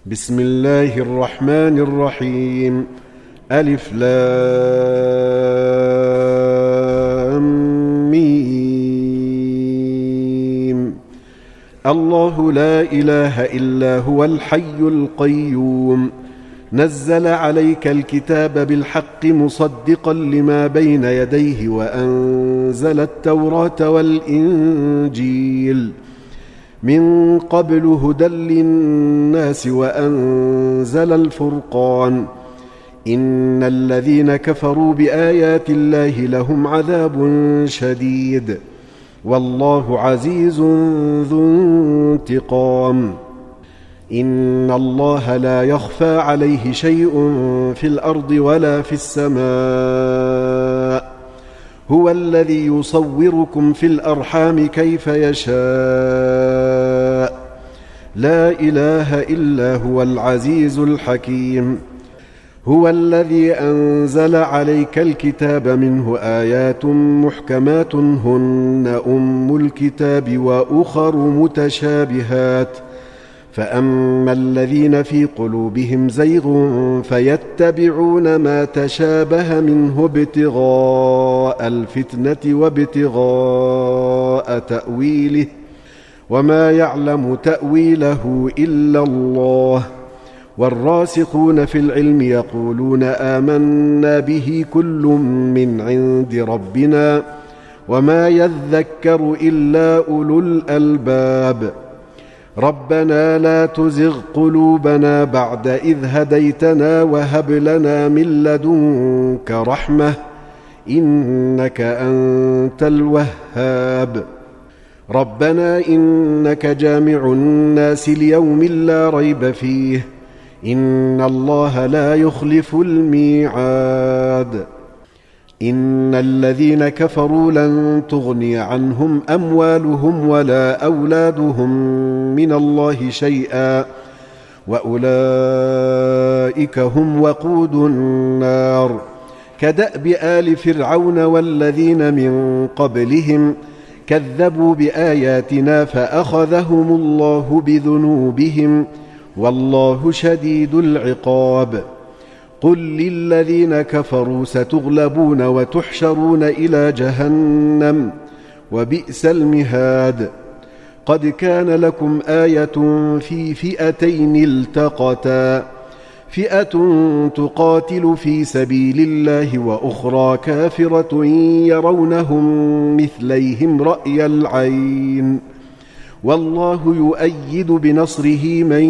بسم الله الرحمن الرحيم. ألف لام ميم. الله لا إله إلا هو الحي القيوم، نزل عليك الكتاب بالحق مصدقا لما بين يديه وأنزل التوراة والإنجيل من قبل هدى للناس وأنزل الفرقان. إن الذين كفروا بآيات الله لهم عذاب شديد، والله عزيز ذو انتقام. إن الله لا يخفى عليه شيء في الأرض ولا في السماء، هو الذي يصوركم في الأرحام كيف يشاء، لا إله إلا هو العزيز الحكيم. هو الذي أنزل عليك الكتاب منه آيات محكمات هن أم الكتاب وأخر متشابهات، فأما الذين في قلوبهم زيغ فيتبعون ما تشابه منه ابتغاء الفتنة وابتغاء تأويله، وما يعلم تأويله إلا الله. والراسخون في العلم يقولون آمنا به كل من عند ربنا وما يذكر إلا أولو الألباب. ربنا لا تزغ قلوبنا بعد إذ هديتنا وهب لنا من لدنك رحمة إنك أنت الوهاب. ربنا إنك جامع الناس ليوم لا ريب فيه، إن الله لا يخلف الميعاد. إن الذين كفروا لن تغني عنهم أموالهم ولا أولادهم من الله شيئا، وأولئك هم وقود النار. كدأب آل فرعون والذين من قبلهم كذبوا بآياتنا فأخذهم الله بذنوبهم، والله شديد العقاب. قل للذين كفروا ستغلبون وتحشرون إلى جهنم وبئس المهاد. قد كان لكم آية في فئتين التقتا، فئة تقاتل في سبيل الله وأخرى كافرة يرونهم مثليهم رأي العين، والله يؤيد بنصره من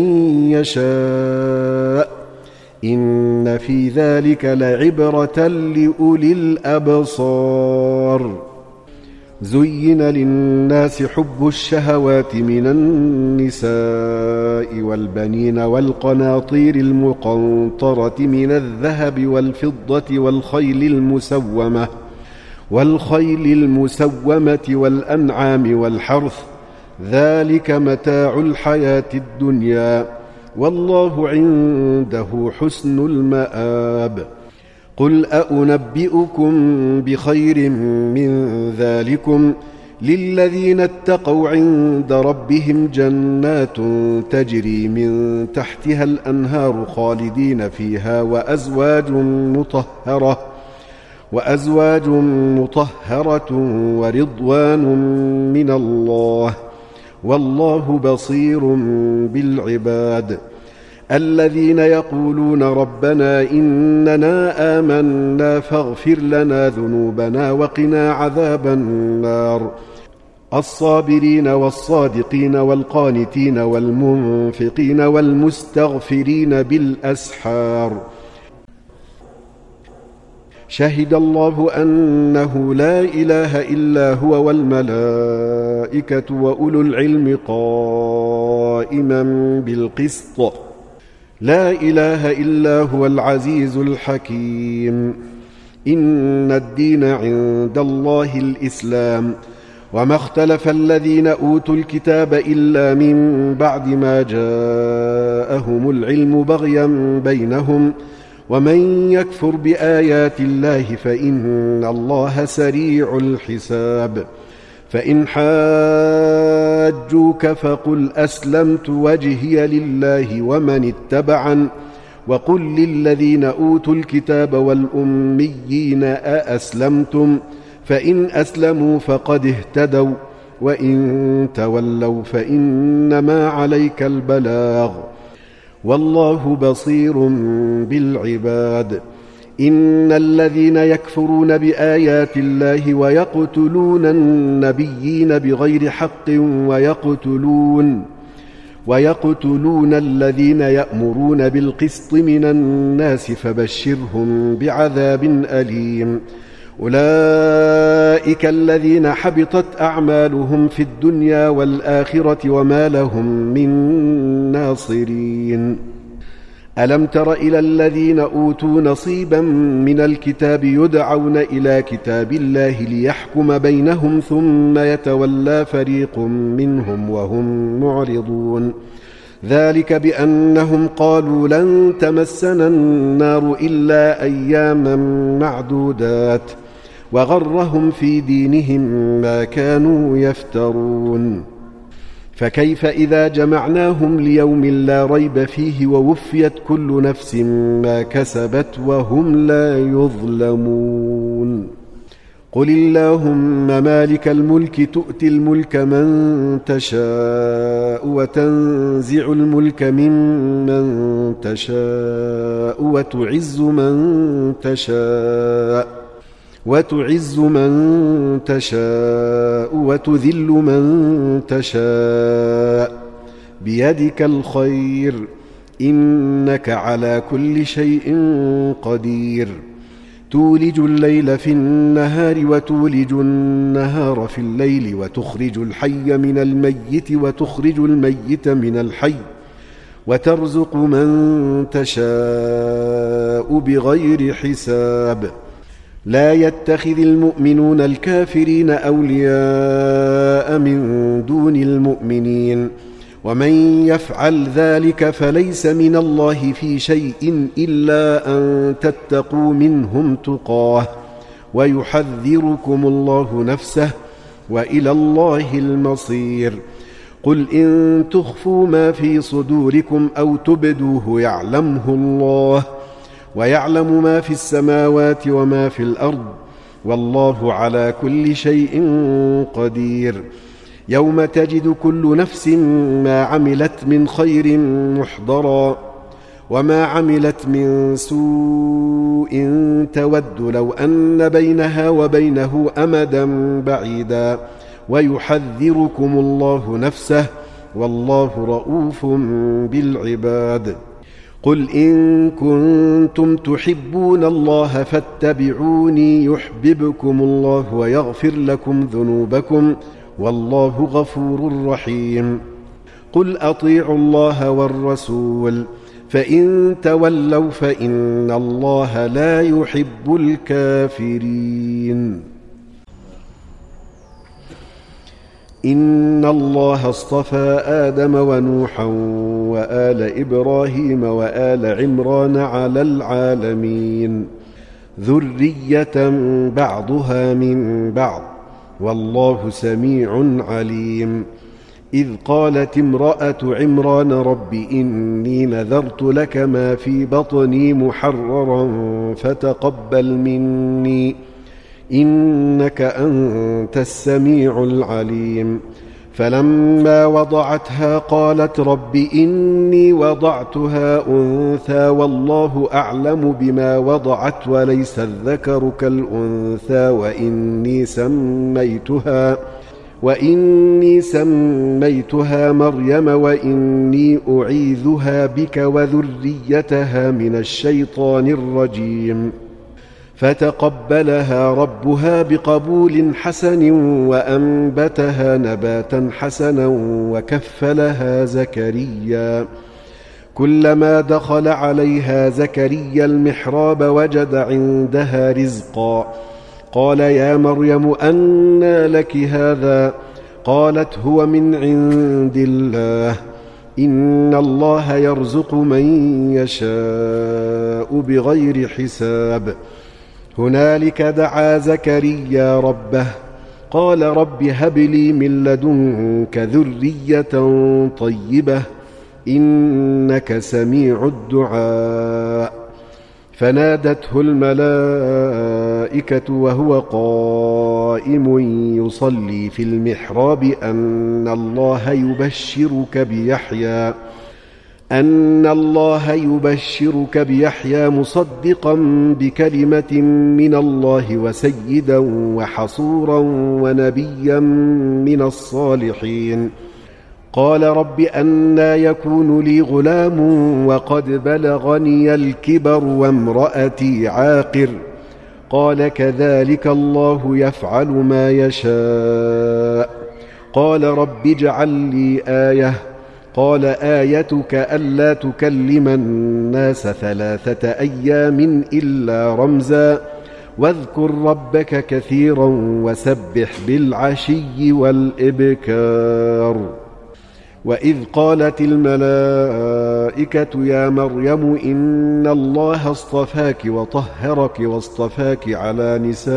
يشاء. إن في ذلك لعبرة لأولي الأبصار. زين للناس حب الشهوات من النساء والبنين والقناطير المقنطرة من الذهب والفضة والخيل المسومة والأنعام والحرث، ذلك متاع الحياة الدنيا، والله عنده حسن المآب. قل أنبئكم بخير من ذلكم للذين اتقوا عند ربهم جنات تجري من تحتها الأنهار خالدين فيها وأزواج مطهرة ورضوان من الله، والله بصير بالعباد. الذين يقولون ربنا إننا آمنا فاغفر لنا ذنوبنا وقنا عذاب النار. الصابرين والصادقين والقانتين والمنفقين والمستغفرين بالأسحار. شهد الله أنه لا إله إلا هو والملائكة وأولو العلم قائما بالقسط، لا إله إلا هو العزيز الحكيم. إن الدين عند الله الإسلام، وما اختلف الذين أوتوا الكتاب إلا من بعد ما جاءهم العلم بغيا بينهم، ومن يكفر بآيات الله فإن الله سريع الحساب. فإن حاجوك فقل أسلمت وجهي لله ومن اتبعن وقل للذين أوتوا الكتاب والأميين أأسلمتم فإن أسلموا فقد اهتدوا وإن تولوا فإنما عليك البلاغ والله بصير بالعباد. إن الذين يكفرون بآيات الله ويقتلون النبيين بغير حق ويقتلون الذين يأمرون بالقسط من الناس فبشرهم بعذاب أليم. أولئك الذين حبطت أعمالهم في الدنيا والآخرة وما لهم من ناصرين. ألم تر إلى الذين أوتوا نصيبا من الكتاب يدعون إلى كتاب الله ليحكم بينهم ثم يتولى فريق منهم وهم معرضون. ذلك بأنهم قالوا لن تمسنا النار إلا أياما معدودات وغرهم في دينهم ما كانوا يفترون. فكيف إذا جمعناهم ليوم لا ريب فيه ووفيت كل نفس ما كسبت وهم لا يظلمون. قل اللهم مالك الملك تؤتي الملك من تشاء وتنزع الملك ممن تشاء وتعز من تشاء وتذل من تشاء بيدك الخير إنك على كل شيء قدير. تولج الليل في النهار وتولج النهار في الليل وتخرج الحي من الميت وتخرج الميت من الحي وترزق من تشاء بغير حساب. لا يتخذ المؤمنون الكافرين أولياء من دون المؤمنين ومن يفعل ذلك فليس من الله في شيء إلا أن تتقوا منهم تقاه ويحذركم الله نفسه وإلى الله المصير. قل إن تخفوا ما في صدوركم أو تبدوه يعلمه الله ويعلم ما في السماوات وما في الأرض والله على كل شيء قدير. يوم تجد كل نفس ما عملت من خير محضرا وما عملت من سوء تود لو أن بينها وبينه أمدا بعيدا ويحذركم الله نفسه والله رؤوف بالعباد. قل إن كنتم تحبون الله فاتبعوني يحببكم الله ويغفر لكم ذنوبكم والله غفور رحيم. قل أطيعوا الله والرسول فإن تولوا فإن الله لا يحب الكافرين. إن الله اصطفى آدم ونوحا وآل إبراهيم وآل عمران على العالمين ذرية بعضها من بعض والله سميع عليم. إذ قالت امرأة عمران رب إني نذرت لك ما في بطني محررا فتقبل مني إنك أنت السميع العليم. فلما وضعتها قالت رب إني وضعتها أنثى والله أعلم بما وضعت وليس الذكر كالأنثى وإني سميتها مريم وإني أعيذها بك وذريتها من الشيطان الرجيم. فتقبلها ربها بقبول حسن وأنبتها نباتا حسنا وكفلها زكريا. كلما دخل عليها زكريا المحراب وجد عندها رزقا قال يا مريم أنى لك هذا؟ قالت هو من عند الله إن الله يرزق من يشاء بغير حساب. هنالك دعا زكريا ربه قال رب هب لي من لدنك ذرية طيبة إنك سميع الدعاء. فنادته الملائكة وهو قائم يصلي في المحراب أن الله يبشرك بيحيى مصدقا بكلمة من الله وسيدا وحصورا ونبيا من الصالحين. قال رب أنى يكون لي غلام وقد بلغني الكبر وامرأتي عاقر. قال كذلك الله يفعل ما يشاء. قال رب اجعل لي آية. قال آيتك ألا تكلم الناس 3 أيام إلا رمزا واذكر ربك كثيرا وسبح بالعشي والإبكار. وإذ قالت الملائكة يا مريم إن الله اصطفاك وطهرك واصطفاك على نساء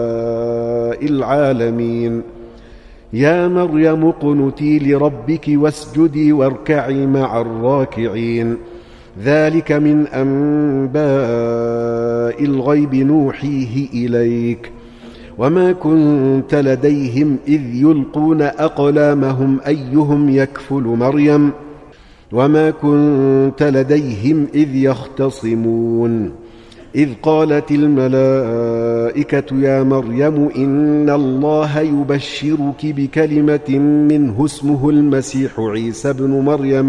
العالمين. يا مريم اقنتي لربك واسجدي واركعي مع الراكعين. ذلك من أنباء الغيب نوحيه إليك وما كنت لديهم إذ يلقون أقلامهم أيهم يكفل مريم وما كنت لديهم إذ يختصمون. إذ قالت الملائكة يا مريم إن الله يبشرك بكلمة منه اسمه المسيح عيسى بن مريم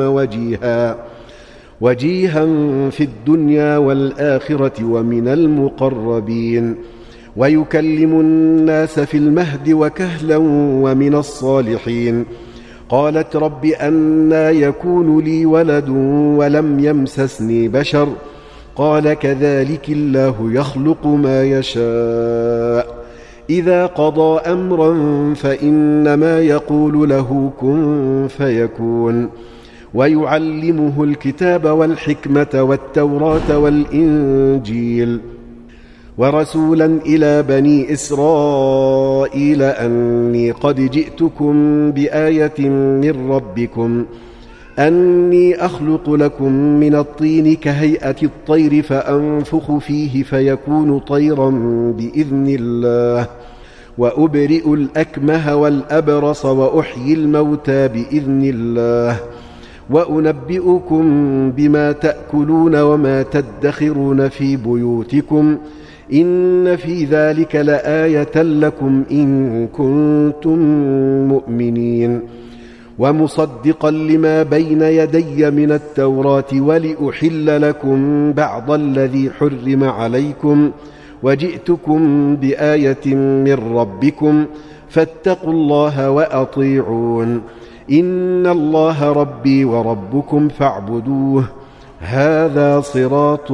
وجيها في الدنيا والآخرة ومن المقربين ويكلم الناس في المهد وكهلا ومن الصالحين. قالت رب أنى يكون لي ولد ولم يمسسني بشر. قال كذلك الله يخلق ما يشاء. إذا قضى أمرا فإنما يقول له كن فيكون. ويعلمه الكتاب والحكمة والتوراة والإنجيل ورسولا إلى بني إسرائيل أني قد جئتكم بآية من ربكم أني أخلق لكم من الطين كهيئة الطير فأنفخ فيه فيكون طيرا بإذن الله وأبرئ الأكمه والأبرص وأحيي الموتى بإذن الله وأنبئكم بما تأكلون وما تدخرون في بيوتكم إن في ذلك لآية لكم إن كنتم مؤمنين. ومصدقا لما بين يدي من التوراة ولأحل لكم بعض الذي حرم عليكم وجئتكم بآية من ربكم فاتقوا الله وأطيعون. إن الله ربي وربكم فاعبدوه هذا صراط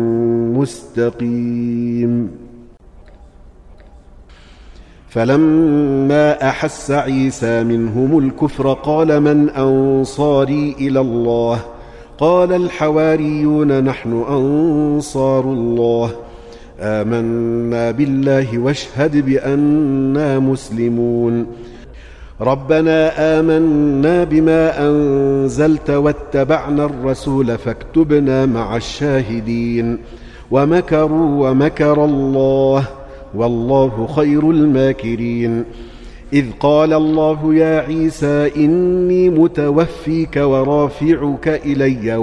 مستقيم. فلما أحس عيسى منهم الكفر قال من أنصاري إلى الله؟ قال الحواريون نحن أنصار الله آمنا بالله واشهد بأننا مسلمون. ربنا آمنا بما أنزلت واتبعنا الرسول فاكتبنا مع الشاهدين. ومكروا ومكر الله والله خير الماكرين. إذ قال الله يا عيسى إني متوفيك ورافعك إلي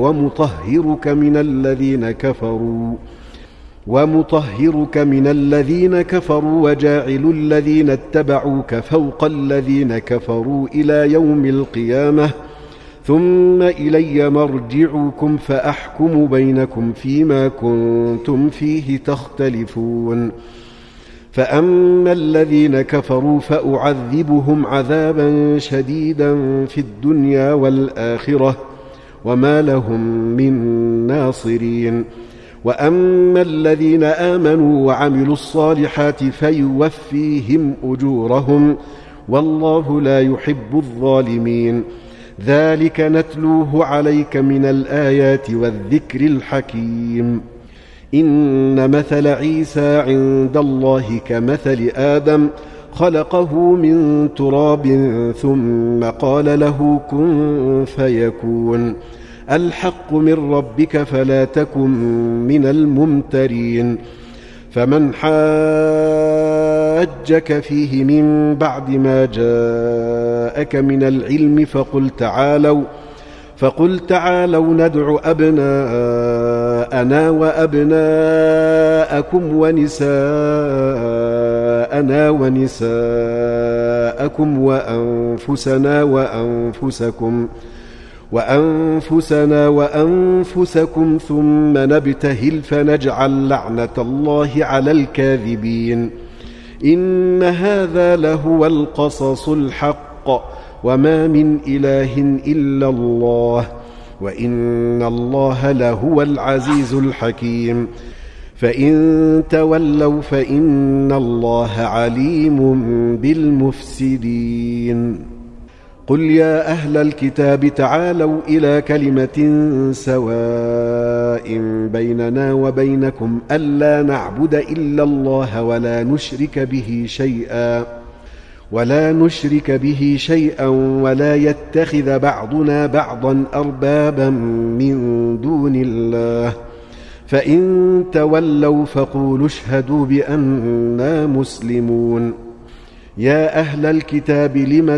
ومطهرك من الذين كفروا وجاعل الذين اتبعوك فوق الذين كفروا إلى يوم القيامة ثم إلي مرجعكم فأحكم بينكم فيما كنتم فيه تختلفون. فأما الذين كفروا فأعذبهم عذابا شديدا في الدنيا والآخرة وما لهم من ناصرين. وأما الذين آمنوا وعملوا الصالحات فيوفيهم أجورهم والله لا يحب الظالمين. ذلك نتلوه عليك من الآيات والذكر الحكيم. إن مثل عيسى عند الله كمثل آدم خلقه من تراب ثم قال له كن فيكون الحق من ربك فلا تكن من الممترين فمن حاجك فيه من بعد ما جاءك من العلم فقل تعالوا ندع أبناءنا وأبناءكم ونساءنا ونساءكم وأنفسنا وأنفسكم ثم نبتهل فنجعل لعنة الله على الكاذبين إن هذا لهو القصص الحق وما من إله إلا الله وإن الله لهو العزيز الحكيم فإن تولوا فإن الله عليم بالمفسدين قل يا أهل الكتاب تعالوا إلى كلمة سواء بيننا وبينكم ألا نعبد إلا الله ولا نشرك به شيئا ولا يتخذ بعضنا بعضا أربابا من دون الله فإن تولوا فقولوا اشهدوا بأننا مسلمون يا أهل الكتاب لم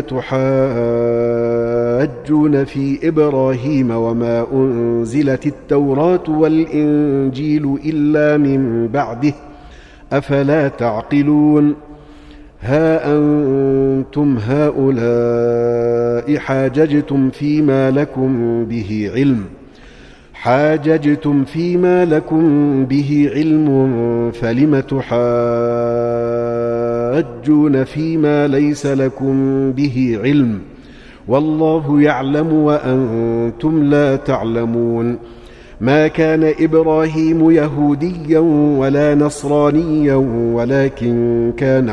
تحاجون في إبراهيم وما أنزلت التوراة والإنجيل إلا من بعده أفلا تعقلون ها أنتم هؤلاء حاججتم فيما لكم به علم فلم تحاجون فيما ليس لكم به علم والله يعلم وأنتم لا تعلمون ما كان إبراهيم يهوديا ولا نصرانيا ولكن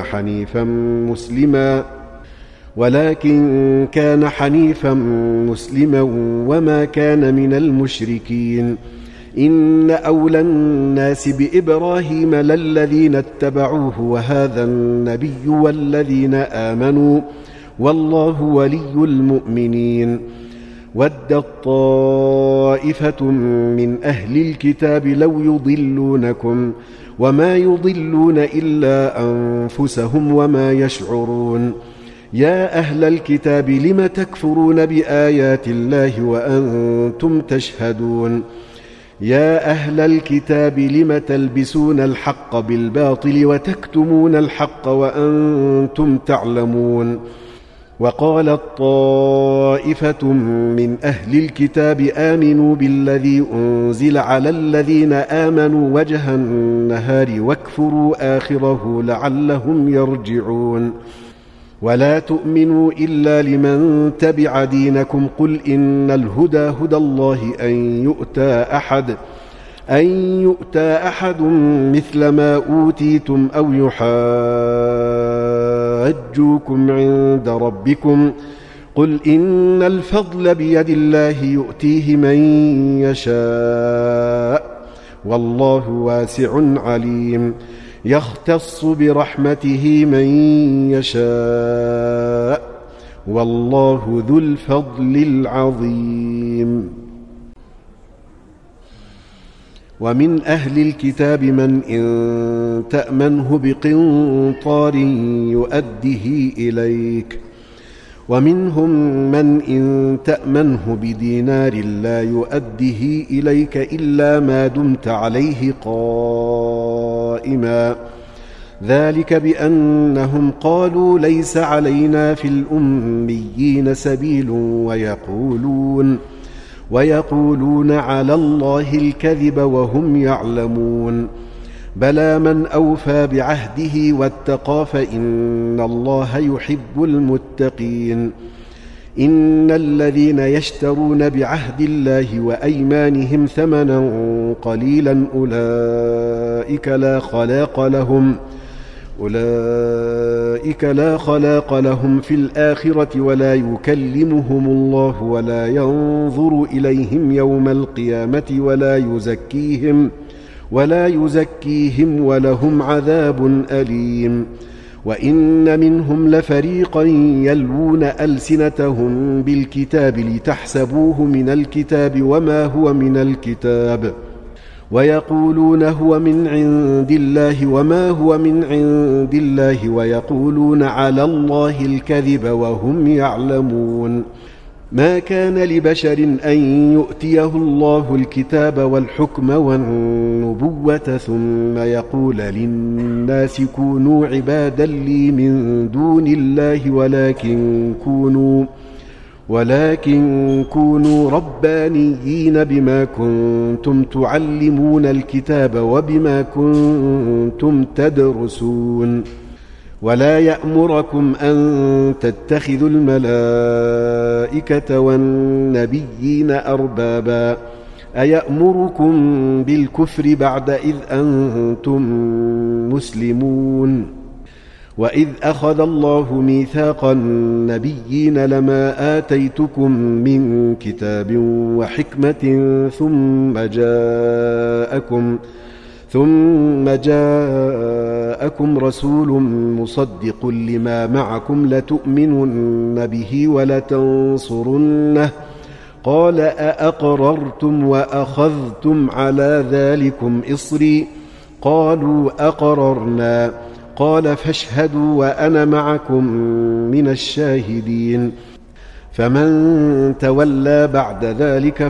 كان حنيفا مسلما وما كان من المشركين إن أولى الناس بإبراهيم للذين اتبعوه وهذا النبي والذين آمنوا والله ولي المؤمنين ودت طائفة من أهل الكتاب لو يضلونكم وما يضلون إلا أنفسهم وما يشعرون يا أهل الكتاب لم تكفرون بآيات الله وأنتم تشهدون يا أهل الكتاب لم تلبسون الحق بالباطل وتكتمون الحق وأنتم تعلمون وقالت طائفة من أهل الكتاب آمنوا بالذي أنزل على الذين آمنوا وجه النهار واكفروا آخره لعلهم يرجعون ولا تؤمنوا إلا لمن تبع دينكم قل إن الهدى هدى الله أن يؤتى أحد مثل ما أوتيتم أو يحاجوكم عند ربكم قل إن الفضل بيد الله يؤتيه من يشاء والله واسع عليم يختص برحمته من يشاء والله ذو الفضل العظيم ومن أهل الكتاب من إن تأمنه بقنطار يؤده إليك ومنهم من إن تأمنه بدينار لا يؤده إليك إلا ما دمت عليه قائما ذلك بأنهم قالوا ليس علينا في الأميين سبيل ويقولون على الله الكذب وهم يعلمون بلى من أوفى بعهده واتقى فإن الله يحب المتقين إن الذين يشترون بعهد الله وأيمانهم ثمنا قليلا أولئك لا خلاق لهم في الآخرة ولا يكلمهم الله ولا ينظر إليهم يوم القيامة ولا يزكيهم ولهم عذاب أليم وإن منهم لفريقا يلوون ألسنتهم بالكتاب لتحسبوه من الكتاب وما هو من الكتاب ويقولون هو من عند الله وما هو من عند الله ويقولون على الله الكذب وهم يعلمون. ما كان لبشر أن يؤتيه الله الكتاب والحكم والنبوة ثم يقول للناس كونوا عبادا لي من دون الله ولكن كونوا ربانيين بما كنتم تعلمون الكتاب وبما كنتم تدرسون. ولا يأمركم أن تتخذوا الملائكة والنبيين أربابا أيأمركم بالكفر بعد إذ أنتم مسلمون. وإذ أخذ الله ميثاق النبيين لما آتيتكم من كتاب وحكمة ثم جاءكم رسول مصدق لما معكم لتؤمنن به ولتنصرنه قال أأقررتم وأخذتم على ذلكم إصري قالوا أقررنا قال فاشهدوا وأنا معكم من الشاهدين. فمن تولى بعد ذلك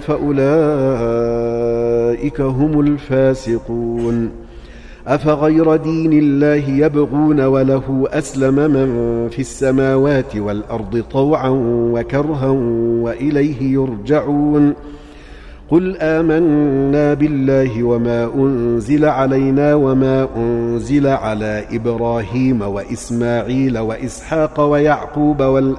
فأولئك هم الفاسقون. أفغير دين الله يبغون وله أسلم من في السماوات والأرض طوعا وكرها وإليه يرجعون. قل آمنا بالله وما أنزل علينا وما أنزل على إبراهيم وإسماعيل وإسحاق ويعقوب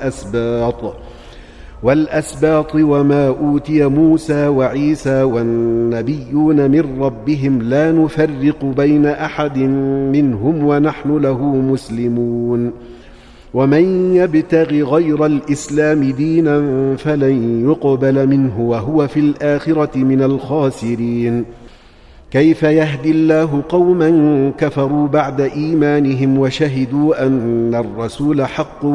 والأسباط وما أوتي موسى وعيسى والنبيون من ربهم لا نفرق بين أحد منهم ونحن له مسلمون. ومن يبتغ غير الإسلام دينا فلن يقبل منه وهو في الآخرة من الخاسرين. كيف يهدي الله قوما كفروا بعد إيمانهم وشهدوا أن الرسول حق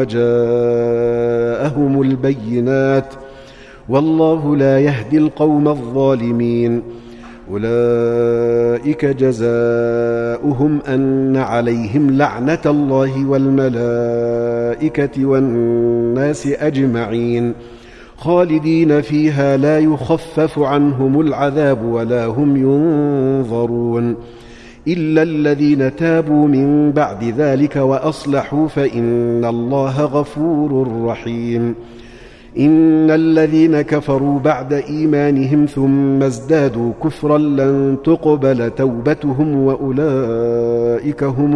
وجاءهم البينات والله لا يهدي القوم الظالمين. أولئك جزاؤهم أن عليهم لعنة الله والملائكة والناس أجمعين خالدين فيها لا يخفف عنهم العذاب ولا هم ينظرون إلا الذين تابوا من بعد ذلك وأصلحوا فإن الله غفور رحيم. إن الذين كفروا بعد إيمانهم ثم ازدادوا كفرا لن تقبل توبتهم وأولئك هم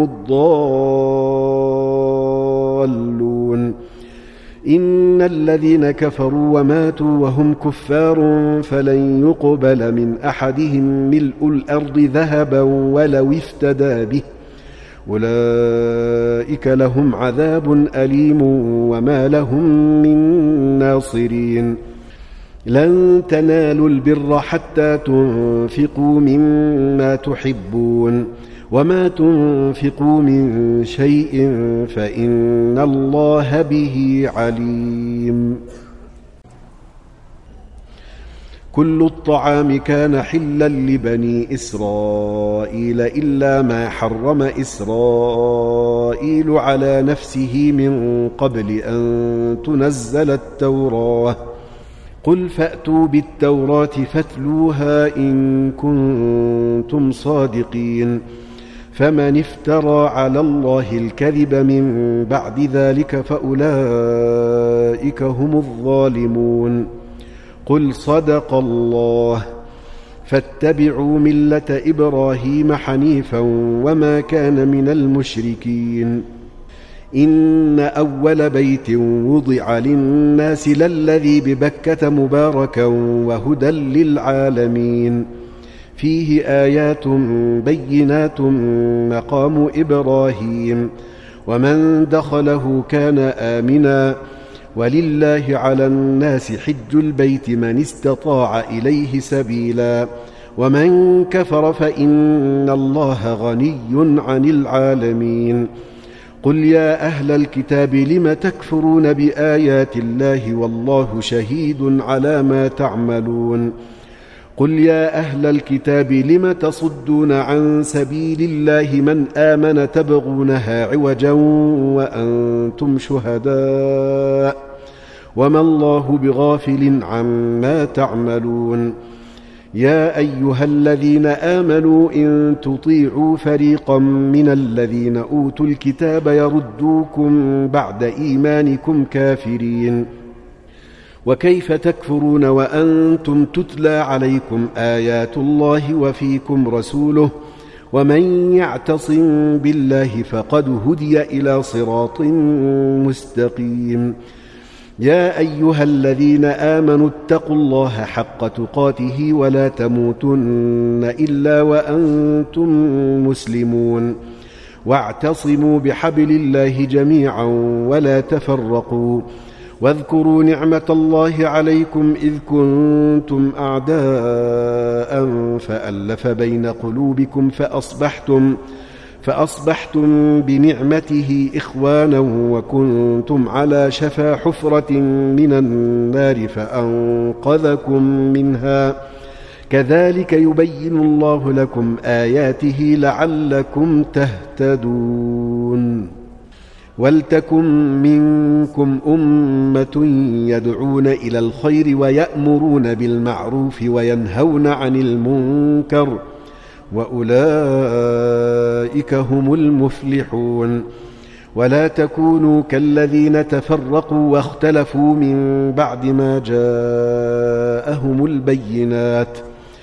الضالون. إن الذين كفروا وماتوا وهم كفار فلن يقبل من أحدهم ملء الأرض ذهبا ولو افتدى به أولئك لهم عذاب أليم وما لهم من ناصرين. لن تنالوا البر حتى تنفقوا مما تحبون وما تنفقوا من شيء فإن الله به عليم. كل الطعام كان حلا لبني إسرائيل إلا ما حرم إسرائيل على نفسه من قبل أن تنزل التوراة. قل فأتوا بالتوراة فاتلوها إن كنتم صادقين. فمن افترى على الله الكذب من بعد ذلك فأولئك هم الظالمون. قل صدق الله فاتبعوا ملة إبراهيم حنيفا وما كان من المشركين. إن أول بيت وضع للناس للذي ببكة مباركا وهدى للعالمين فيه آيات بينات مقام إبراهيم ومن دخله كان آمنا ولله على الناس حج البيت من استطاع إليه سبيلا ومن كفر فإن الله غني عن العالمين. قل يا أهل الكتاب لم تكفرون بآيات الله والله شهيد على ما تعملون قل يا أهل الكتاب لم تصدون عن سبيل الله من آمن تبغونها عوجا وأنتم شهداء وما الله بغافل عما تعملون يا أيها الذين آمنوا إن تطيعوا فريقا من الذين أوتوا الكتاب يردوكم بعد إيمانكم كافرين وكيف تكفرون وأنتم تتلى عليكم آيات الله وفيكم رسوله ومن يعتصم بالله فقد هدي إلى صراط مستقيم يا أيها الذين آمنوا اتقوا الله حق تقاته ولا تموتن إلا وأنتم مسلمون واعتصموا بحبل الله جميعا ولا تفرقوا واذكروا نعمة الله عليكم إذ كنتم أعداء فألف بين قلوبكم فأصبحتم بنعمته إخوانا وكنتم على شفا حفرة من النار فأنقذكم منها كذلك يبين الله لكم آياته لعلكم تهتدون ولتكن منكم أمة يدعون إلى الخير ويأمرون بالمعروف وينهون عن المنكر وأولئك هم المفلحون ولا تكونوا كالذين تفرقوا واختلفوا من بعد ما جاءهم البينات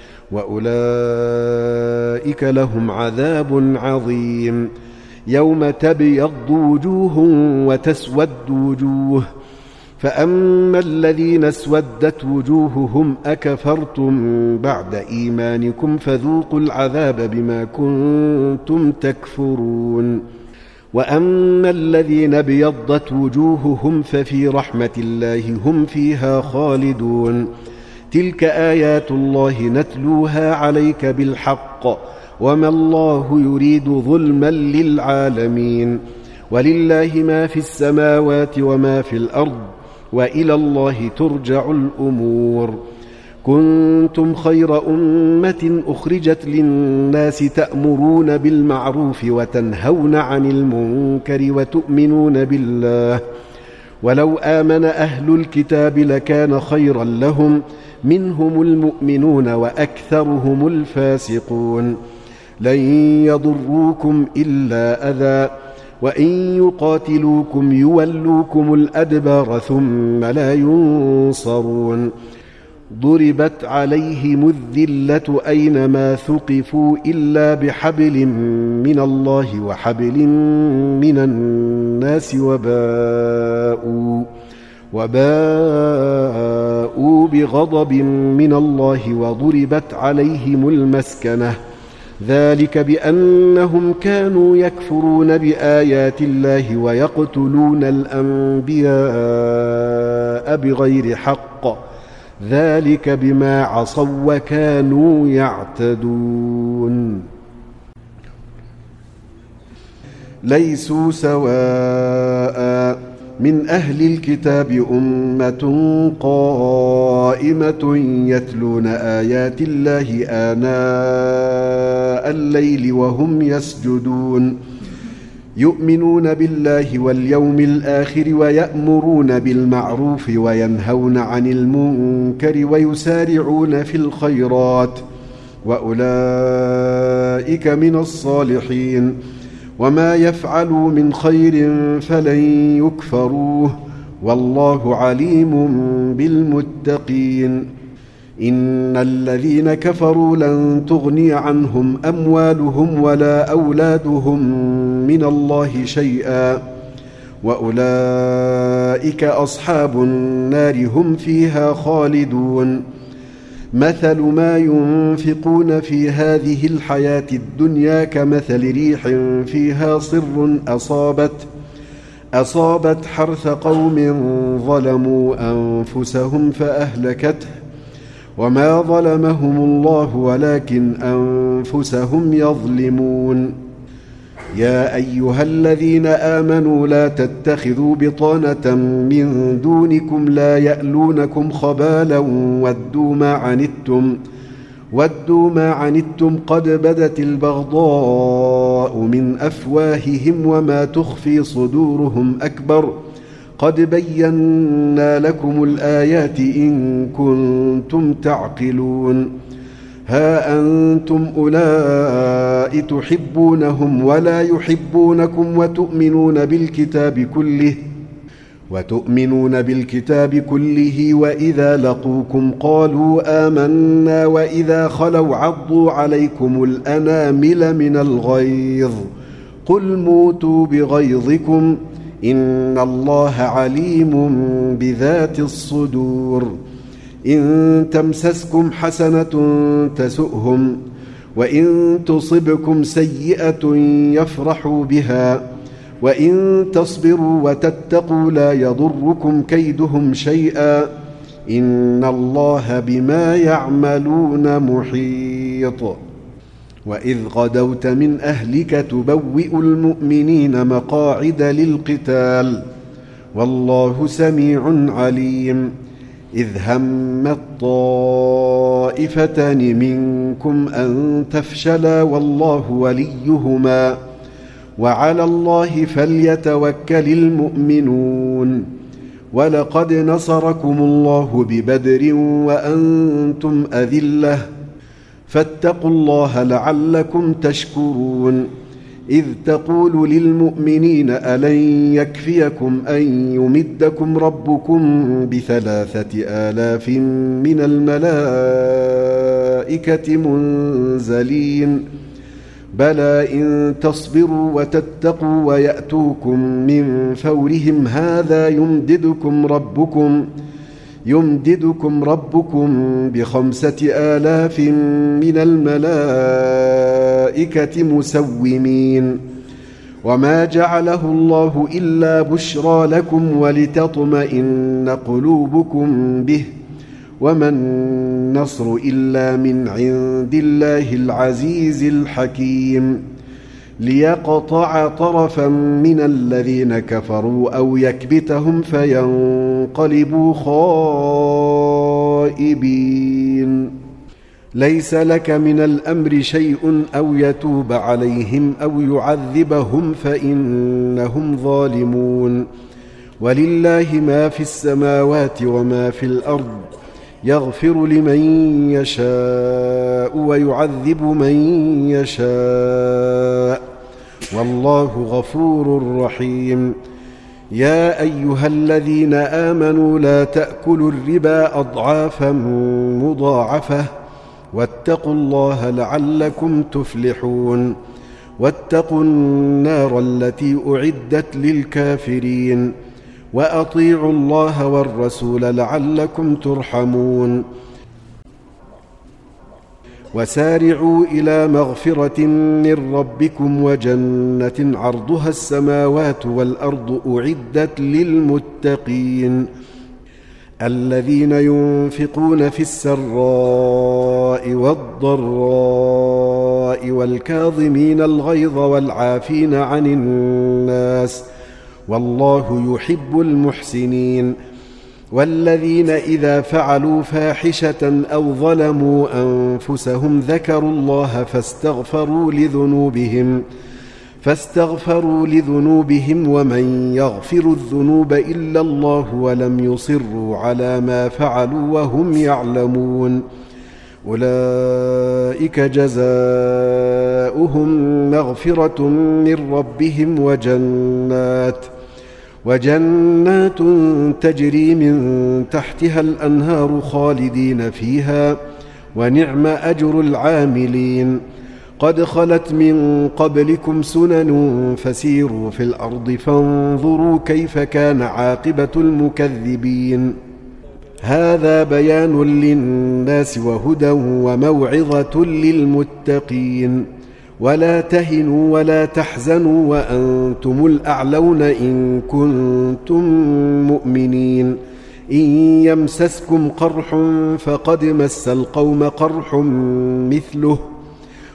وأولئك لهم عذاب عظيم يوم تبيض وجوه وتسود وجوه فأما الذين اسودت وجوههم أكفرتم بعد إيمانكم فذوقوا العذاب بما كنتم تكفرون وأما الذين ابيضت وجوههم ففي رحمة الله هم فيها خالدون تلك آيات الله نتلوها عليك بالحق وما الله يريد ظلما للعالمين ولله ما في السماوات وما في الأرض وإلى الله ترجع الأمور كنتم خير أمة أخرجت للناس تأمرون بالمعروف وتنهون عن المنكر وتؤمنون بالله ولو آمن أهل الكتاب لكان خيرا لهم منهم المؤمنون وأكثرهم الفاسقون لن يضروكم إلا أذى وإن يقاتلوكم يولوكم الأدبار ثم لا ينصرون ضربت عليهم الذلة أينما ثقفوا إلا بحبل من الله وحبل من الناس وباءوا بغضب من الله وضربت عليهم المسكنة ذلك بأنهم كانوا يكفرون بآيات الله ويقتلون الأنبياء بغير حق ذلك بما عصوا وكانوا يعتدون ليسوا سواء من أهل الكتاب أمة قائمة يتلون آيات الله آناء الليل وهم يسجدون يؤمنون بالله واليوم الآخر ويأمرون بالمعروف وينهون عن المنكر ويسارعون في الخيرات وأولئك من الصالحين وما يفعلوا من خير فلن يكفروه والله عليم بالمتقين إن الذين كفروا لن تغني عنهم أموالهم ولا أولادهم من الله شيئا وأولئك أصحاب النار هم فيها خالدون مثل ما ينفقون في هذه الحياة الدنيا كمثل ريح فيها صر أصابت حرث قوم ظلموا أنفسهم فأهلكته وما ظلمهم الله ولكن أنفسهم يظلمون يا أيها الذين آمنوا لا تتخذوا بطانة من دونكم لا يألونكم خبالا ودوا ما عنتم قد بدت البغضاء من أفواههم وما تخفي صدورهم أكبر قد بينا لكم الآيات إن كنتم تعقلون ها أنتم أولئك تحبونهم ولا يحبونكم وتؤمنون بالكتاب كله وإذا لقوكم قالوا آمنا وإذا خلوا عضوا عليكم الأنامل من الغيظ قل موتوا بغيظكم إن الله عليم بذات الصدور إن تمسسكم حسنة تسؤهم وإن تصبكم سيئة يفرحوا بها وإن تصبروا وتتقوا لا يضركم كيدهم شيئا إن الله بما يعملون محيط وإذ غدوت من أهلك تبوئ المؤمنين مقاعد للقتال والله سميع عليم إذ همت طائفتان منكم أن تفشلا والله وليهما وعلى الله فليتوكل المؤمنون ولقد نصركم الله ببدر وأنتم أذلة فاتقوا الله لعلكم تشكرون إذ تقول للمؤمنين ألن يكفيكم أن يمدكم ربكم ب3,000 من الملائكة منزلين بلى إن تصبروا وتتقوا ويأتوكم من فورهم هذا يمددكم ربكم ب5,000 من الملائكة مسومين وما جعله الله إلا بشرى لكم ولتطمئن قلوبكم به وما النصر إلا من عند الله العزيز الحكيم ليقطع طرفا من الذين كفروا أو يكبتهم فينقلبوا خائبين ليس لك من الأمر شيء أو يتوب عليهم أو يعذبهم فإنهم ظالمون ولله ما في السماوات وما في الأرض يغفر لمن يشاء ويعذب من يشاء والله غفور رحيم يا أيها الذين آمنوا لا تأكلوا الربا أضعافا مضاعفة واتقوا الله لعلكم تفلحون واتقوا النار التي أعدت للكافرين وأطيعوا الله والرسول لعلكم ترحمون وسارعوا إلى مغفرة من ربكم وجنة عرضها السماوات والأرض أعدت للمتقين الذين ينفقون في السراء والضراء والكاظمين الغيظ والعافين عن الناس والله يحب المحسنين والذين إذا فعلوا فاحشة أو ظلموا أنفسهم ذكروا الله فاستغفروا لذنوبهم ومن يغفر الذنوب إلا الله ولم يصروا على ما فعلوا وهم يعلمون أولئك جزاؤهم مغفرة من ربهم وجنات تجري من تحتها الأنهار خالدين فيها ونعم أجر العاملين قد خلت من قبلكم سنن فسيروا في الأرض فانظروا كيف كان عاقبة المكذبين هذا بيان للناس وهدى وموعظة للمتقين ولا تهنوا ولا تحزنوا وأنتم الأعلون إن كنتم مؤمنين إن يمسسكم قرح فقد مس القوم قرح مثله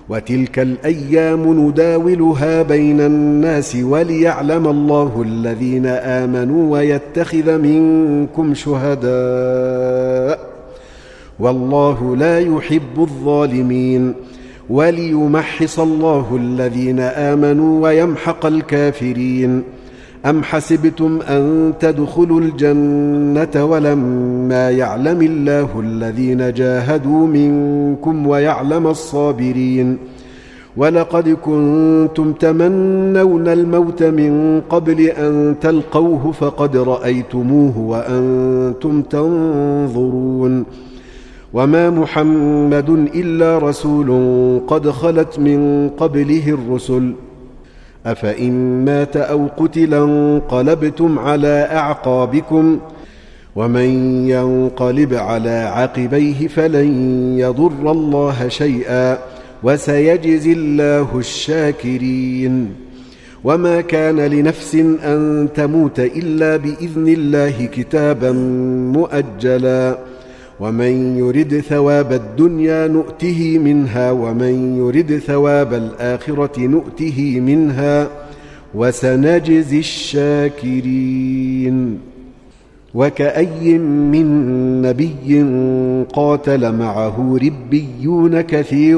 وتلك الأيام نداولها بين الناس وليعلم الله الذين آمنوا ويتخذ منكم شهداء والله لا يحب الظالمين وليمحص الله الذين آمنوا ويمحق الكافرين. أم حسبتم أن تدخلوا الجنة ولما يعلم الله الذين جاهدوا منكم ويعلم الصابرين ولقد كنتم تمنون الموت من قبل أن تلقوه فقد رأيتموه وأنتم تنظرون وما محمد إلا رسول قد خلت من قبله الرسل أفإن مات أو قتلا انقلبتم على أعقابكم ومن ينقلب على عقبيه فلن يضر الله شيئا وسيجزي الله الشاكرين. وما كان لنفس أن تموت إلا بإذن الله كتابا مؤجلا ومن يرد ثواب الدنيا نؤته منها ومن يرد ثواب الآخرة نؤته منها وسنجزي الشاكرين. وكأي من نبي قاتل معه ربيون كثير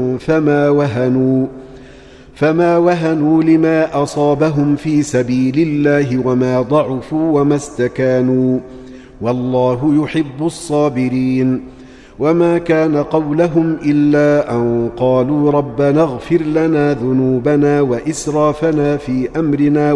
فما وهنوا لما أصابهم في سبيل الله وما ضعفوا وما استكانوا والله يحب الصابرين. وما كان قولهم إلا أن قالوا ربنا اغفر لنا ذنوبنا وإسرافنا في أمرنا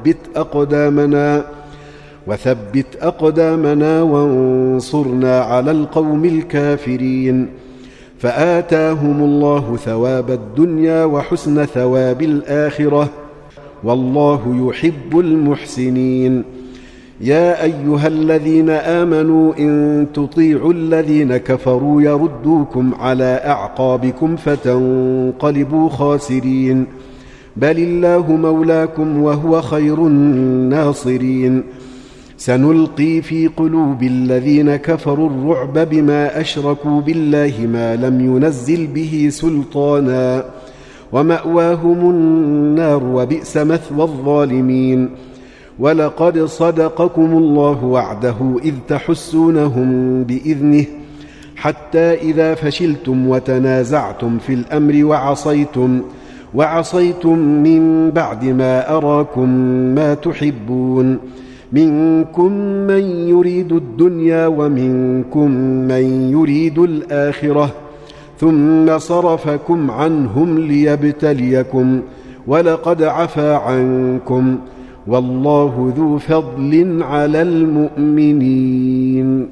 وثبت أقدامنا وانصرنا على القوم الكافرين. فآتاهم الله ثواب الدنيا وحسن ثواب الآخرة والله يحب المحسنين. يا أيها الذين آمنوا إن تطيعوا الذين كفروا يردوكم على أعقابكم فتنقلبوا خاسرين بل الله مولاكم وهو خير الناصرين. سنلقي في قلوب الذين كفروا الرعب بما أشركوا بالله ما لم ينزل به سلطانا ومأواهم النار وبئس مثوى الظالمين. ولقد صدقكم الله وعده إذ تحسونهم بإذنه حتى إذا فشلتم وتنازعتم في الأمر وعصيتم من بعد ما أراكم ما تحبون منكم من يريد الدنيا ومنكم من يريد الآخرة ثم صرفكم عنهم ليبتليكم ولقد عفا عنكم والله ذو فضل على المؤمنين.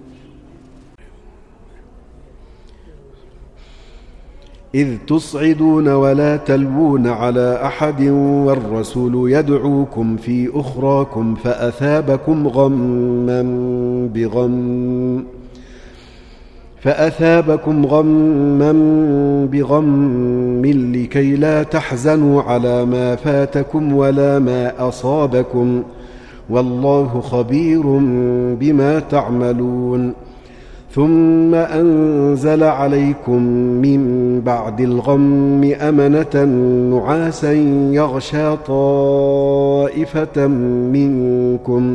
إذ تصعدون ولا تلوون على أحد والرسول يدعوكم في أخراكم فأثابكم غما بغم لكي لا تحزنوا على ما فاتكم ولا ما أصابكم والله خبير بما تعملون. ثم أنزل عليكم من بعد الغم أمنة نعاسا يغشى طائفة منكم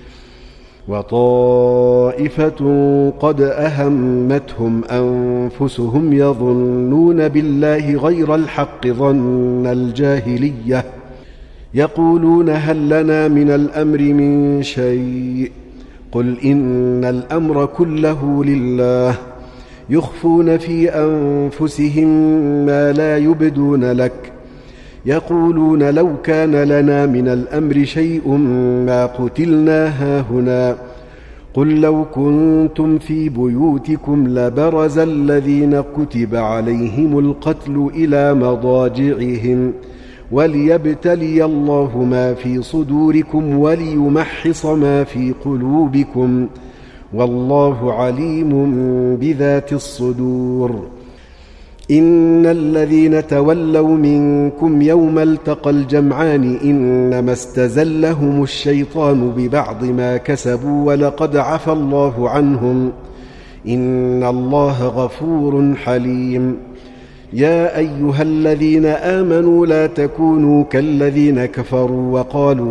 وطائفة قد أهمتهم أنفسهم يظنون بالله غير الحق ظن الجاهلية يقولون هل لنا من الأمر من شيء قل إن الأمر كله لله يخفون في أنفسهم ما لا يبدون لك يقولون لو كان لنا من الأمر شيء ما قتلنا هاهنا قل لو كنتم في بيوتكم لبرز الذين كتب عليهم القتل إلى مضاجعهم وليبتلي الله ما في صدوركم وليمحص ما في قلوبكم والله عليم بذات الصدور. إن الذين تولوا منكم يوم التقى الجمعان إنما استزلهم الشيطان ببعض ما كسبوا ولقد عفى الله عنهم إن الله غفور حليم. يا أيها الذين آمنوا لا تكونوا كالذين كفروا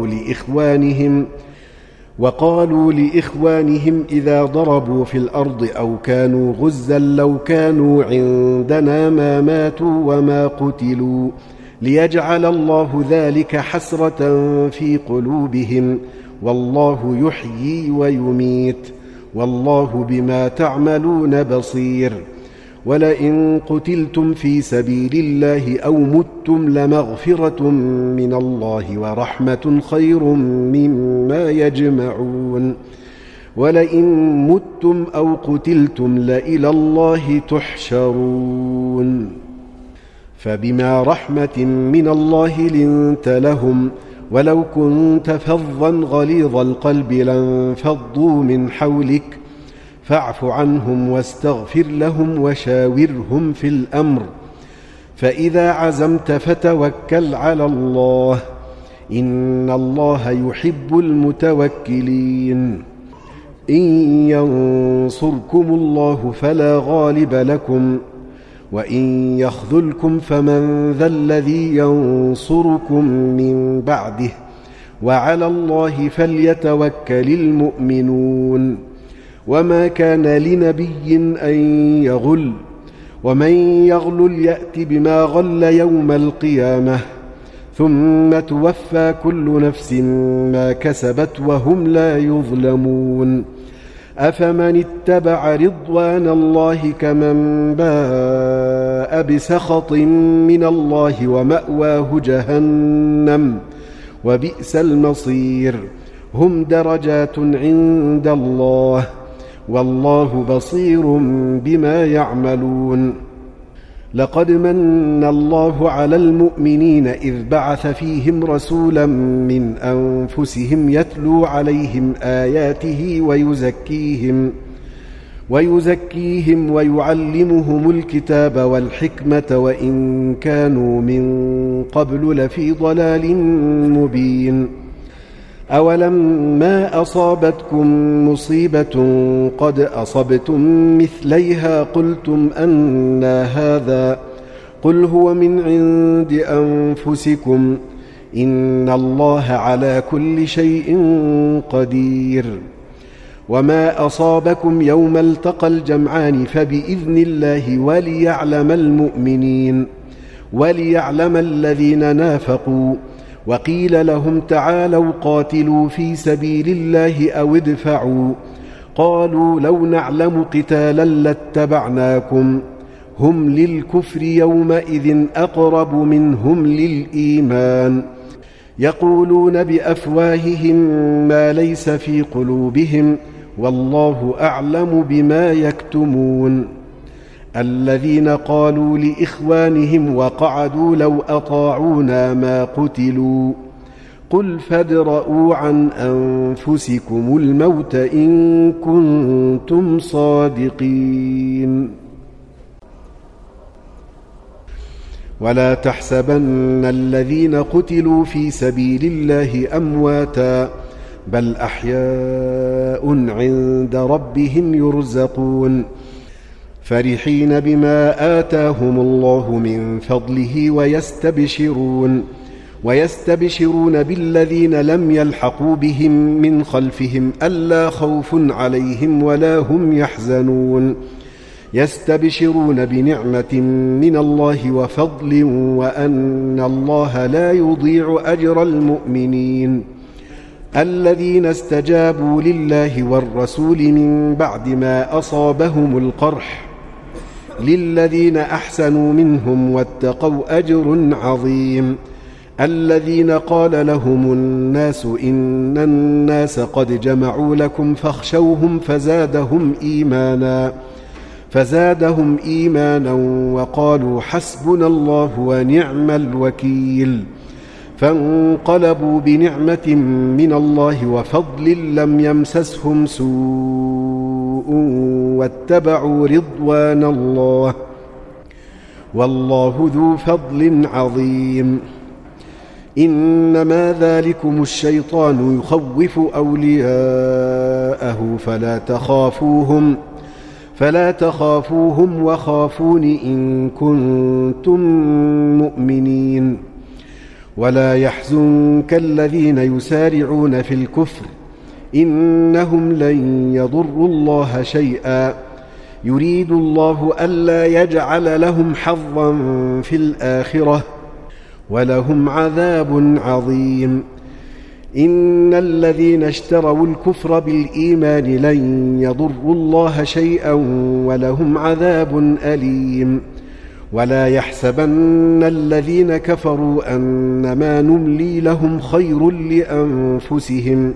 وقالوا لإخوانهم إذا ضربوا في الأرض أو كانوا غزا لو كانوا عندنا ما ماتوا وما قتلوا ليجعل الله ذلك حسرة في قلوبهم والله يحيي ويميت والله بما تعملون بصير ولئن قتلتم في سبيل الله أو متم لمغفرة من الله ورحمة خير مما يجمعون ولئن متم أو قتلتم لإلى الله تحشرون فبما رحمة من الله لنت لهم ولو كنت فظا غليظ القلب لانفضوا من حولك فاعف عنهم واستغفر لهم وشاورهم في الأمر فإذا عزمت فتوكل على الله إن الله يحب المتوكلين إن ينصركم الله فلا غالب لكم وإن يخذلكم فمن ذا الذي ينصركم من بعده وعلى الله فليتوكل المؤمنون وما كان لنبي أن يغل ومن يغلل يأت بما غل يوم القيامة ثم توفى كل نفس ما كسبت وهم لا يظلمون أفمن اتبع رضوان الله كمن باء بسخط من الله ومأواه جهنم وبئس المصير هم درجات عند الله والله بصير بما يعملون لقد من الله على المؤمنين إذ بعث فيهم رسولا من أنفسهم يتلو عليهم آياته ويزكيهم ويعلمهم الكتاب والحكمة وإن كانوا من قبل لفي ضلال مبين أولما أصابتكم مصيبة قد أصبتم مثليها قلتم أنى هذا قل هو من عند أنفسكم إن الله على كل شيء قدير وما أصابكم يوم التقى الجمعان فبإذن الله وليعلم الذين نافقوا وقيل لهم تعالوا قاتلوا في سبيل الله أو ادفعوا قالوا لو نعلم قتالا لاتبعناكم هم للكفر يومئذ أقرب منهم للإيمان يقولون بأفواههم ما ليس في قلوبهم والله أعلم بما يكتمون الذين قالوا لإخوانهم وقعدوا لو أطاعونا ما قتلوا قل فادرءوا عن أنفسكم الموت إن كنتم صادقين ولا تحسبن الذين قتلوا في سبيل الله أمواتا بل أحياء عند ربهم يرزقون فرحين بما آتاهم الله من فضله ويستبشرون بالذين لم يلحقوا بهم من خلفهم ألا خوف عليهم ولا هم يحزنون يستبشرون بنعمة من الله وفضل وأن الله لا يضيع أجر المؤمنين الذين استجابوا لله والرسول من بعد ما أصابهم القرح للذين أحسنوا منهم واتقوا أجر عظيم الذين قال لهم الناس إن الناس قد جمعوا لكم فاخشوهم فزادهم إيمانا وقالوا حسبنا الله ونعم الوكيل فانقلبوا بنعمة من الله وفضل لم يمسسهم سوء واتبعوا رضوان الله والله ذو فضل عظيم إنما ذلكم الشيطان فلا تخافوهم وخافون إن كنتم مؤمنين. ولا يحزنك الذين يسارعون في الكفر إنهم لن يضروا الله شيئا يريد الله ألا يجعل لهم حظا في الآخرة ولهم عذاب عظيم. إن الذين اشتروا الكفر بالإيمان لن يضروا الله شيئا ولهم عذاب أليم. ولا يحسبن الذين كفروا أنما نملي لهم خير لأنفسهم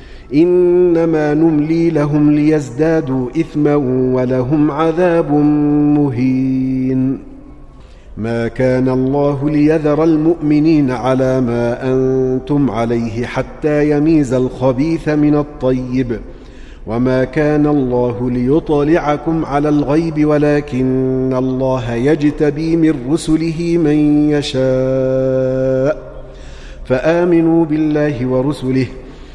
إنما نملي لهم ليزدادوا إثما ولهم عذاب مهين. ما كان الله ليذر المؤمنين على ما أنتم عليه حتى يميز الخبيث من الطيب وما كان الله ليطلعكم على الغيب ولكن الله يجتبي من رسله من يشاء فآمنوا بالله ورسله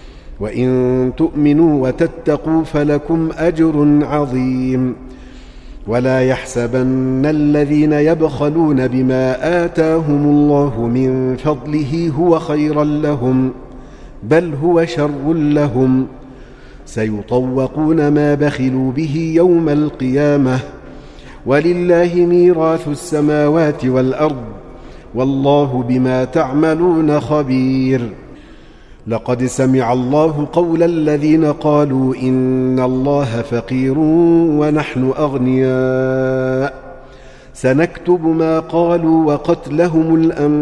وإن تؤمنوا وتتقوا فلكم أجر عظيم. ولا يحسبن الذين يبخلون بما آتاهم الله من فضله هو خيرا لهم بل هو شر لهم سيطوقون ما بخلوا به يوم القيامة ولله ميراث السماوات والأرض والله بما تعملون خبير. لقد سمع الله قول الذين قالوا إن الله فقير ونحن أغنياء سنكتب ما قالوا وقتلهم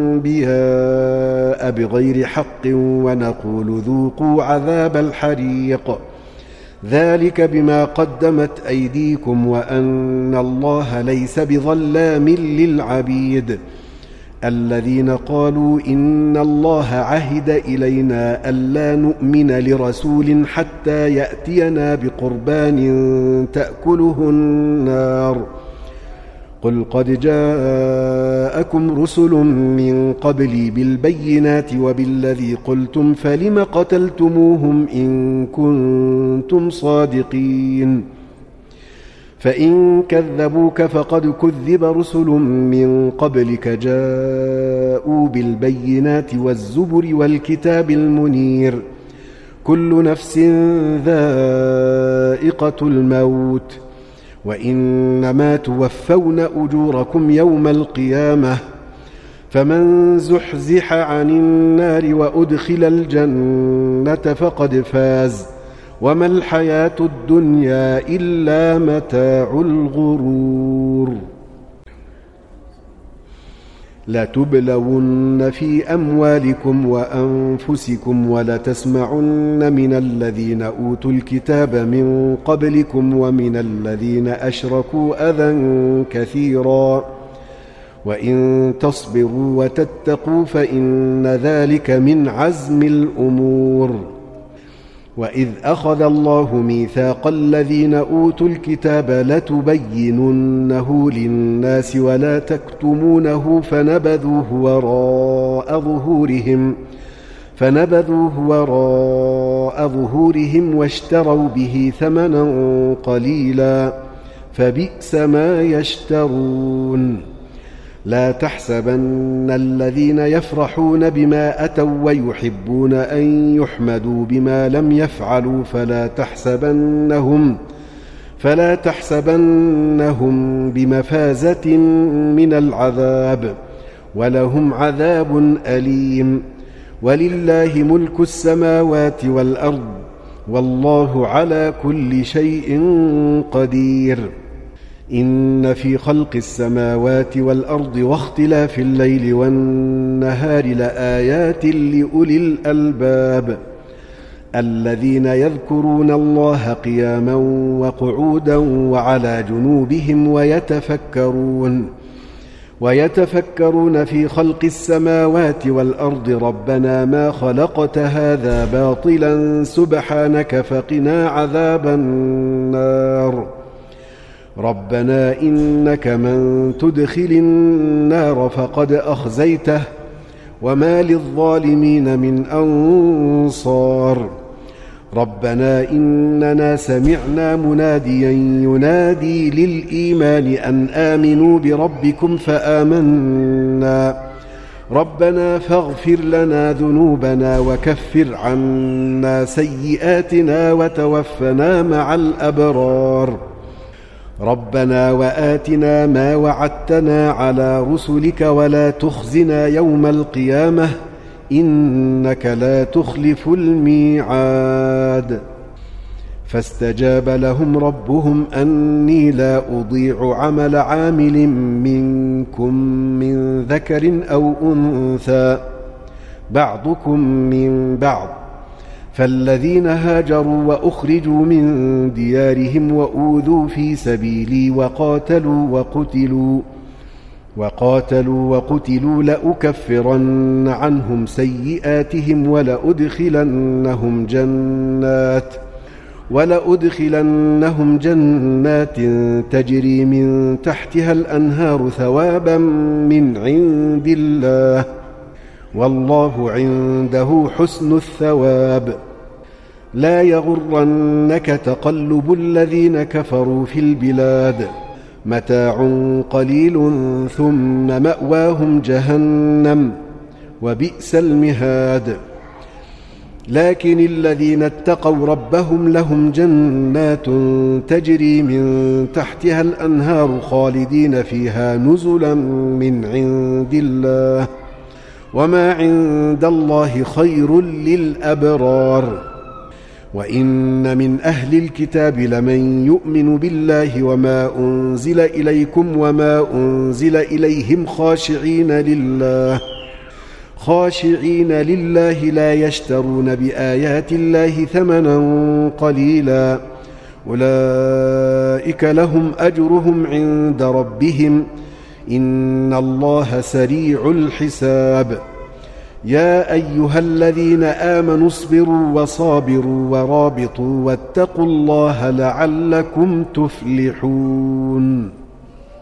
الأنبياء بغير حق ونقول ذوقوا عذاب الحريق ذلك بما قدمت أيديكم وأن الله ليس بظلام للعبيد. الذين قالوا إن الله عهد إلينا ألا نؤمن لرسول حتى يأتينا بقربان تأكله النار قل قد جاءكم رسل من قبلي بالبينات وبالذي قلتم فلم قتلتموهم إن كنتم صادقين. فإن كذبوك فقد كذب رسل من قبلك جاءوا بالبينات والزبر والكتاب المنير كل نفس ذائقة الموت وإنما توفون أجوركم يوم القيامة فمن زحزح عن النار وأدخل الجنة فقد فاز وما الحياة الدنيا إلا متاع الغرور. لتبلون في أموالكم وأنفسكم ولتسمعن من الذين أوتوا الكتاب من قبلكم ومن الذين أشركوا أذى كثيرا وإن تصبروا وتتقوا فإن ذلك من عزم الأمور. وإذ أخذ الله ميثاق الذين أوتوا الكتاب لتبيننه للناس ولا تكتمونه فنبذوه وراء ظهورهم واشتروا به ثمنا قليلا فبئس ما يشترون. لا تحسبن الذين يفرحون بما أتوا ويحبون أن يحمدوا بما لم يفعلوا فلا تحسبنهم بمفازة من العذاب ولهم عذاب أليم. ولله ملك السماوات والأرض والله على كل شيء قدير. إن في خلق السماوات والأرض واختلاف الليل والنهار لآيات لأولي الألباب الذين يذكرون الله قياما وقعودا وعلى جنوبهم ويتفكرون في خلق السماوات والأرض ربنا ما خلقت هذا باطلا سبحانك فقنا عذاب النار. ربنا إنك من تدخل النار فقد أخزيته وما للظالمين من أنصار. ربنا إننا سمعنا مناديا ينادي للإيمان أن آمنوا بربكم فآمنا ربنا فاغفر لنا ذنوبنا وكفر عنا سيئاتنا وتوفنا مع الأبرار ربنا وآتنا ما وعدتنا على رسلك ولا تخزنا يوم القيامة إنك لا تخلف الميعاد فاستجاب لهم ربهم أني لا أضيع عمل عامل منكم من ذكر أو أنثى بعضكم من بعض فالذين هاجروا وأخرجوا من ديارهم وأوذوا في سبيلي وقاتلوا وقتلوا لأكفرن عنهم سيئاتهم ولأدخلنهم جنات تجري من تحتها الأنهار ثوابا من عند الله والله عنده حسن الثواب لا يغرنك تقلب الذين كفروا في البلاد متاع قليل ثم مأواهم جهنم وبئس المهاد لكن الذين اتقوا ربهم لهم جنات تجري من تحتها الأنهار خالدين فيها نزلا من عند الله وما عند الله خير للأبرار وإن من أهل الكتاب لمن يؤمن بالله وما أنزل إليكم وما أنزل إليهم خاشعين لله لا يشترون بآيات الله ثمنا قليلا أولئك لهم أجرهم عند ربهم إن الله سريع الحساب يا أيها الذين آمنوا اصبروا وصابروا ورابطوا واتقوا الله لعلكم تفلحون